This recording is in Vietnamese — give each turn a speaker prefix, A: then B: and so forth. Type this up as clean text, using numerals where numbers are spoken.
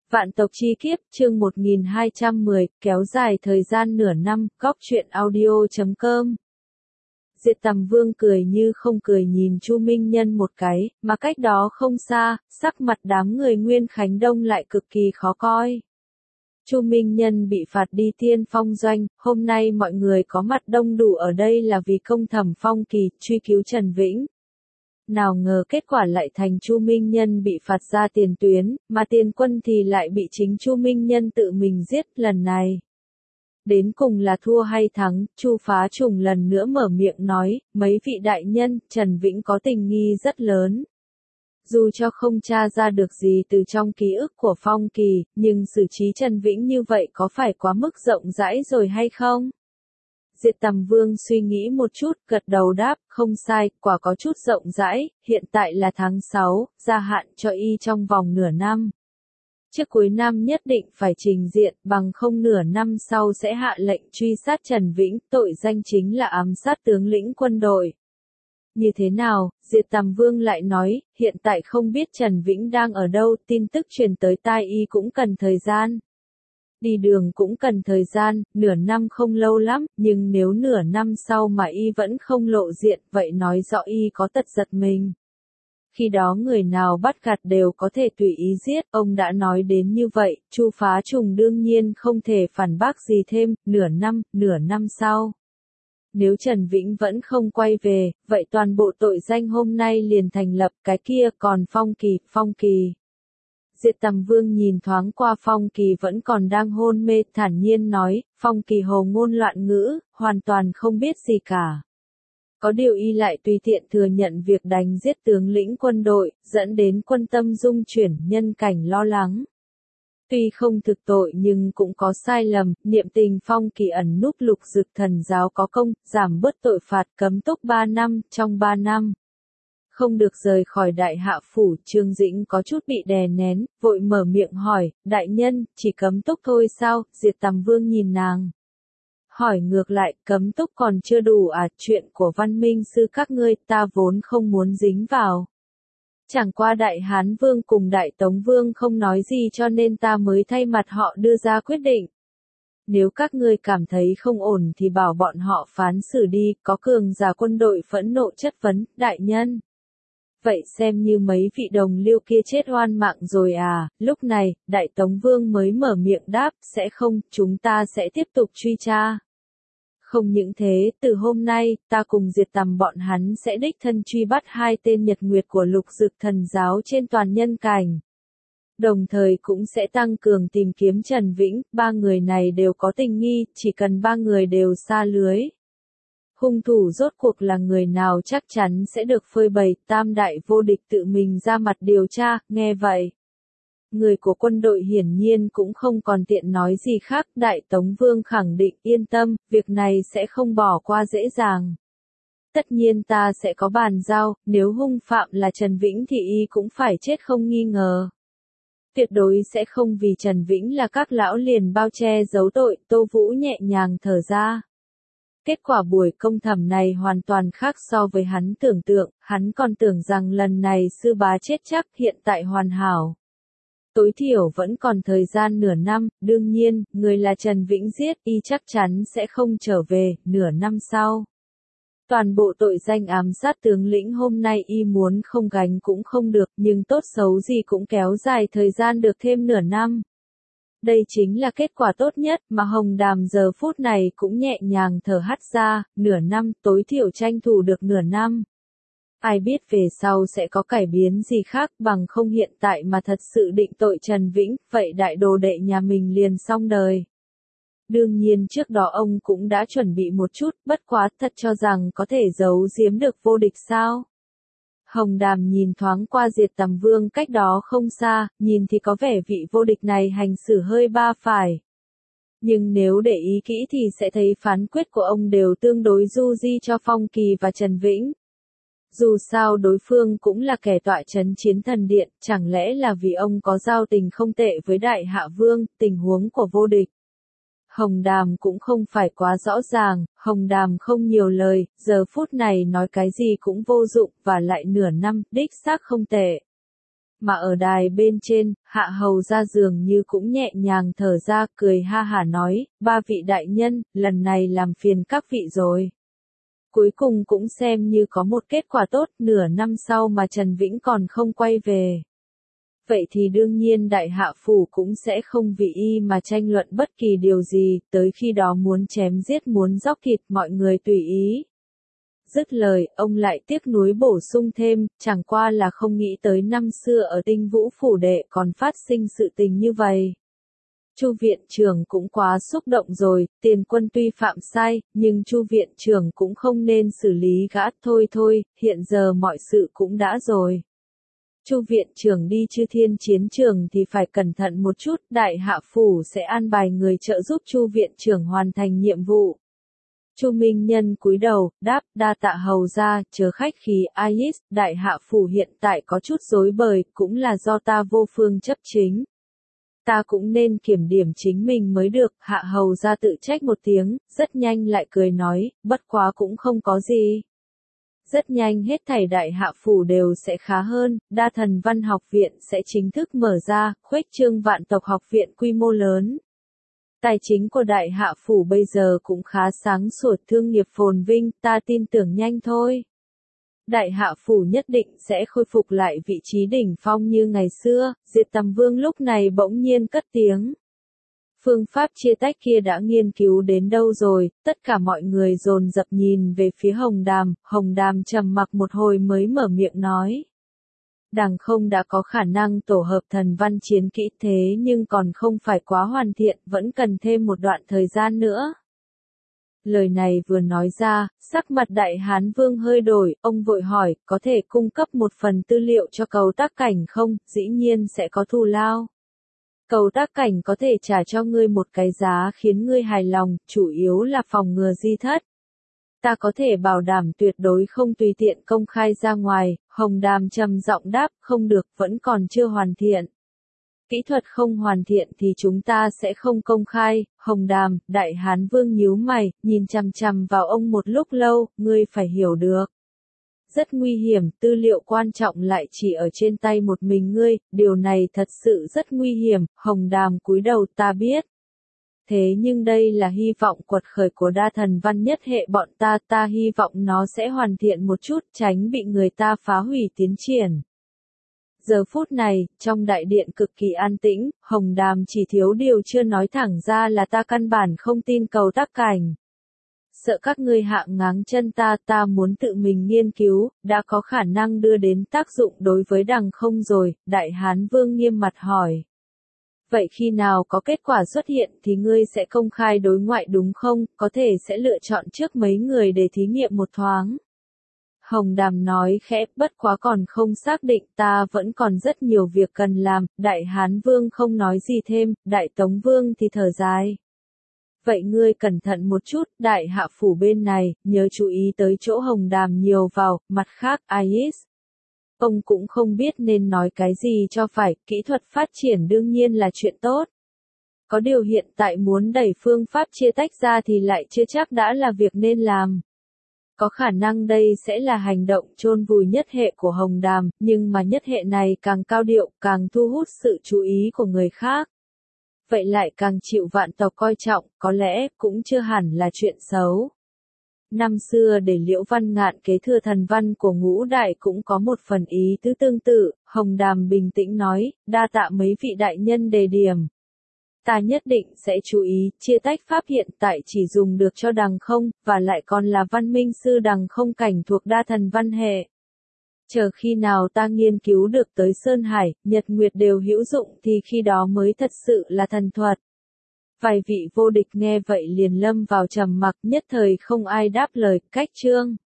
A: Vạn tộc chi kiếp, chương 1210, kéo dài thời gian nửa năm, góc truyện audio.com. Diệt Tầm Vương cười như không cười nhìn Chu Minh Nhân một cái, mà cách đó không xa, sắc mặt đám người Nguyên Khánh Đông lại cực kỳ khó coi. Chu Minh Nhân bị phạt đi Tiên Phong Doanh, hôm nay mọi người có mặt đông đủ ở đây là vì công thẩm Phong Kỳ, truy cứu Trần Vĩnh. Nào ngờ kết quả lại thành Chu Minh Nhân bị phạt ra tiền tuyến, mà Tiền Quân thì lại bị chính Chu Minh Nhân tự mình giết lần này. Đến cùng là thua hay thắng, Chu Phá Trùng lần nữa mở miệng nói, mấy vị đại nhân, Trần Vĩnh có tình nghi rất lớn. Dù cho không tra ra được gì từ trong ký ức của Phong Kỳ, nhưng xử trí Trần Vĩnh như vậy có phải quá mức rộng rãi rồi hay không? Diệt Tầm Vương suy nghĩ một chút, gật đầu đáp, không sai, quả có chút rộng rãi, hiện tại là tháng 6, gia hạn cho y trong vòng nửa năm. Trước cuối năm nhất định phải trình diện, bằng không nửa năm sau sẽ hạ lệnh truy sát Trần Vĩnh, tội danh chính là ám sát tướng lĩnh quân đội. Như thế nào, Diệt Tầm Vương lại nói, hiện tại không biết Trần Vĩnh đang ở đâu, tin tức truyền tới tai y cũng cần thời gian. Đi đường cũng cần thời gian, nửa năm không lâu lắm, nhưng nếu nửa năm sau mà y vẫn không lộ diện, vậy nói rõ y có tật giật mình. Khi đó người nào bắt gạt đều có thể tùy ý giết, ông đã nói đến như vậy, Chu Phá Trùng đương nhiên không thể phản bác gì thêm, nửa năm sau. Nếu Trần Vĩnh vẫn không quay về, vậy toàn bộ tội danh hôm nay liền thành lập, cái kia còn Phong Kỳ. Diệt Tầm Vương nhìn thoáng qua Phong Kỳ vẫn còn đang hôn mê, thản nhiên nói, Phong Kỳ hồ ngôn loạn ngữ, hoàn toàn không biết gì cả. Có điều y lại tùy tiện thừa nhận việc đánh giết tướng lĩnh quân đội, dẫn đến quân tâm dung chuyển, nhân cảnh lo lắng. Tuy không thực tội nhưng cũng có sai lầm, niệm tình Phong Kỳ ẩn núp Lục Dực Thần giáo có công, giảm bớt tội phạt cấm túc 3 năm, trong 3 năm. Không được rời khỏi đại hạ phủ, Trương Dĩnh có chút bị đè nén, vội mở miệng hỏi, đại nhân, chỉ cấm túc thôi sao, Diệt Tầm Vương nhìn nàng. Hỏi ngược lại, cấm túc còn chưa đủ à, chuyện của Văn Minh sư các ngươi, ta vốn không muốn dính vào. Chẳng qua Đại Hán Vương cùng Đại Tống Vương không nói gì cho nên ta mới thay mặt họ đưa ra quyết định. Nếu các ngươi cảm thấy không ổn thì bảo bọn họ phán xử đi, có cường giả quân đội phẫn nộ chất vấn, đại nhân. Vậy xem như mấy vị đồng liêu kia chết oan mạng rồi à, lúc này, Đại Tống Vương mới mở miệng đáp, sẽ không, chúng ta sẽ tiếp tục truy tra. Không những thế, từ hôm nay, ta cùng Diệt Tầm bọn hắn sẽ đích thân truy bắt 2 tên nhật nguyệt của Lục Dực Thần giáo trên toàn nhân cảnh. Đồng thời cũng sẽ tăng cường tìm kiếm Trần Vĩnh, 3 người này đều có tình nghi, chỉ cần 3 người đều sa lưới. Hung thủ rốt cuộc là người nào chắc chắn sẽ được phơi bày, Tam Đại Vô Địch tự mình ra mặt điều tra, nghe vậy. Người của quân đội hiển nhiên cũng không còn tiện nói gì khác, Đại Tống Vương khẳng định yên tâm, việc này sẽ không bỏ qua dễ dàng. Tất nhiên ta sẽ có bàn giao, nếu hung phạm là Trần Vĩnh thì y cũng phải chết không nghi ngờ. Tuyệt đối sẽ không vì Trần Vĩnh là các lão liền bao che giấu tội, Tô Vũ nhẹ nhàng thở ra. Kết quả buổi công thẩm này hoàn toàn khác so với hắn tưởng tượng, hắn còn tưởng rằng lần này sư bá chết chắc, hiện tại hoàn hảo. Tối thiểu vẫn còn thời gian nửa năm, đương nhiên, người là Trần Vĩnh giết, y chắc chắn sẽ không trở về, nửa năm sau. Toàn bộ tội danh ám sát tướng lĩnh hôm nay y muốn không gánh cũng không được, nhưng tốt xấu gì cũng kéo dài thời gian được thêm nửa năm. Đây chính là kết quả tốt nhất mà Hồng Đàm giờ phút này cũng nhẹ nhàng thở hắt ra, nửa năm, tối thiểu tranh thủ được nửa năm. Ai biết về sau sẽ có cải biến gì khác bằng không hiện tại mà thật sự định tội Trần Vĩnh, vậy đại đồ đệ nhà mình liền xong đời. Đương nhiên trước đó ông cũng đã chuẩn bị một chút, bất quá thật cho rằng có thể giấu giếm được vô địch sao. Hồng Đàm nhìn thoáng qua Diệt Tầm Vương cách đó không xa, nhìn thì có vẻ vị vô địch này hành xử hơi ba phải. Nhưng nếu để ý kỹ thì sẽ thấy phán quyết của ông đều tương đối du di cho Phong Kỳ và Trần Vĩnh. Dù sao đối phương cũng là kẻ tọa trấn Chiến Thần Điện, chẳng lẽ là vì ông có giao tình không tệ với Đại Hạ Vương, tình huống của vô địch. Hồng Đàm cũng không phải quá rõ ràng, Hồng Đàm không nhiều lời, giờ phút này nói cái gì cũng vô dụng, và lại nửa năm, đích xác không tệ. Mà ở đài bên trên, Hạ Hầu ra dường như cũng nhẹ nhàng thở ra, cười ha hả nói, ba vị đại nhân, lần này làm phiền các vị rồi. Cuối cùng cũng xem như có một kết quả tốt, nửa năm sau mà Trần Vĩnh còn không quay về. Vậy thì đương nhiên đại hạ phủ cũng sẽ không vì y mà tranh luận bất kỳ điều gì, tới khi đó muốn chém giết muốn róc thịt mọi người tùy ý. Dứt lời, ông lại tiếc nuối bổ sung thêm, chẳng qua là không nghĩ tới năm xưa ở Tinh Vũ phủ đệ còn phát sinh sự tình như vậy. Chu viện trưởng cũng quá xúc động rồi, Tiền Quân tuy phạm sai, nhưng Chu viện trưởng cũng không nên xử lý gã, thôi, hiện giờ mọi sự cũng đã rồi. Chu viện trưởng đi Chư Thiên chiến trường thì phải cẩn thận một chút, đại hạ phủ sẽ an bài người trợ giúp Chu viện trưởng hoàn thành nhiệm vụ. Chu Minh Nhân cúi đầu, đáp, đa tạ hầu ra, chớ khách khí, Ais, đại hạ phủ hiện tại có chút rối bời, cũng là do ta vô phương chấp chính. Ta cũng nên kiểm điểm chính mình mới được, hạ hầu ra tự trách một tiếng, rất nhanh lại cười nói, bất quá cũng không có gì. Rất nhanh hết thảy đại hạ phủ đều sẽ khá hơn, Đa Thần Văn học viện sẽ chính thức mở ra, khuếch trương vạn tộc học viện quy mô lớn. Tài chính của đại hạ phủ bây giờ cũng khá sáng sủa, thương nghiệp phồn vinh, ta tin tưởng nhanh thôi. Đại hạ phủ nhất định sẽ khôi phục lại vị trí đỉnh phong như ngày xưa, Diệt Tầm Vương lúc này bỗng nhiên cất tiếng. Phương pháp chia tách kia đã nghiên cứu đến đâu rồi, tất cả mọi người dồn dập nhìn về phía Hồng Đàm trầm mặc một hồi mới mở miệng nói. Đằng không đã có khả năng tổ hợp thần văn chiến kỹ thế nhưng còn không phải quá hoàn thiện, vẫn cần thêm một đoạn thời gian nữa. Lời này vừa nói ra, sắc mặt Đại Hán Vương hơi đổi, ông vội hỏi, có thể cung cấp một phần tư liệu cho Cầu Tác Cảnh không, dĩ nhiên sẽ có thù lao. Cầu Tác Cảnh có thể trả cho ngươi một cái giá khiến ngươi hài lòng, chủ yếu là phòng ngừa di thất. Ta có thể bảo đảm tuyệt đối không tùy tiện công khai ra ngoài, Hồng Đàm trầm giọng đáp, không được, vẫn còn chưa hoàn thiện. Kỹ thuật không hoàn thiện thì chúng ta sẽ không công khai, Hồng Đàm, Đại Hán Vương nhíu mày, nhìn chằm chằm vào ông một lúc lâu, ngươi phải hiểu được. Rất nguy hiểm, tư liệu quan trọng lại chỉ ở trên tay một mình ngươi, điều này thật sự rất nguy hiểm, Hồng Đàm cúi đầu, ta biết. Thế nhưng đây là hy vọng quật khởi của Đa Thần Văn nhất hệ bọn ta hy vọng nó sẽ hoàn thiện một chút, tránh bị người ta phá hủy tiến triển. Giờ phút này, trong đại điện cực kỳ an tĩnh, Hồng Đàm chỉ thiếu điều chưa nói thẳng ra là ta căn bản không tin Cầu Tác Cảnh. Sợ các ngươi hạ ngáng chân ta muốn tự mình nghiên cứu, đã có khả năng đưa đến tác dụng đối với đằng không rồi, Đại Hán Vương nghiêm mặt hỏi. Vậy khi nào có kết quả xuất hiện thì ngươi sẽ công khai đối ngoại đúng không, có thể sẽ lựa chọn trước mấy người để thí nghiệm một thoáng. Hồng Đàm nói khẽ, bất quá còn không xác định, ta vẫn còn rất nhiều việc cần làm, Đại Hán Vương không nói gì thêm, Đại Tống Vương thì thở dài. Vậy ngươi cẩn thận một chút, đại hạ phủ bên này, nhớ chú ý tới chỗ Hồng Đàm nhiều vào, mặt khác, Ais. Ông cũng không biết nên nói cái gì cho phải, kỹ thuật phát triển đương nhiên là chuyện tốt. Có điều hiện tại muốn đẩy phương pháp chia tách ra thì lại chưa chắc đã là việc nên làm. Có khả năng đây sẽ là hành động chôn vùi nhất hệ của Hồng Đàm, nhưng mà nhất hệ này càng cao điệu, càng thu hút sự chú ý của người khác. Vậy lại càng chịu vạn tộc coi trọng, có lẽ cũng chưa hẳn là chuyện xấu. Năm xưa để Liễu Văn Ngạn kế thừa thần văn của Ngũ Đại cũng có một phần ý tứ tương tự, Hồng Đàm bình tĩnh nói, đa tạ mấy vị đại nhân đề điểm. Ta nhất định sẽ chú ý, chia tách pháp hiện tại chỉ dùng được cho đằng không, và lại còn là văn minh sư đằng không cảnh thuộc Đa Thần Văn hệ. Chờ khi nào ta nghiên cứu được tới Sơn Hải, Nhật Nguyệt đều hữu dụng thì khi đó mới thật sự là thần thuật. Vài vị vô địch nghe vậy liền lâm vào trầm mặc, nhất thời không ai đáp lời, cách chương.